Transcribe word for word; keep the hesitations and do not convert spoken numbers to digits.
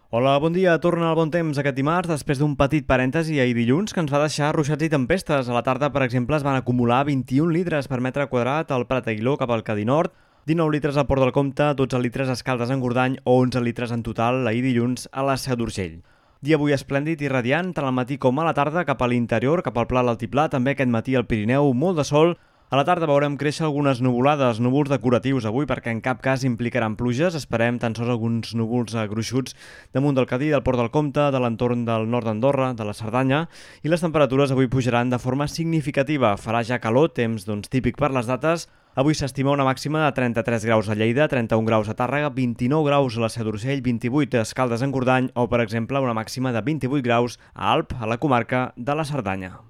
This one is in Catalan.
Hola, bon dia. Torna el bon temps aquest dimarts després d'un petit parèntesi ahir dilluns que ens va deixar ruixats i tempestes. A la tarda, per exemple, es van acumular vint-i-un litres per metre quadrat al Prat Aguiló cap al Cadí Nord, dinou litres al Port del Comte, dotze litres a Escaldes-Engordany o onze litres en total ahir dilluns a la Seu d'Urgell. Dia avui esplèndid i radiant, tant al matí com a la tarda, cap a l'interior, cap al Pla de l'Altiplà, també aquest matí al Pirineu, molt de sol. A la tarda veurem créixer algunes nuvolades, núvols decoratius avui, perquè en cap cas implicaran pluges. Esperem tan sols alguns núvols gruixuts damunt del Cadí, del Port del Comte, de l'entorn del nord d'Andorra, de la Cerdanya, i les temperatures avui pujaran de forma significativa. Farà ja calor, temps doncs, típic per les dates. Avui s'estima una màxima de trenta-tres graus a Lleida, trenta-un graus a Tàrrega, vint-i-nou graus a la Seu d'Urgell, vint-i-vuit a Escaldes-Engordany o, per exemple, una màxima de vint-i-vuit graus a Alp, a la comarca de la Cerdanya.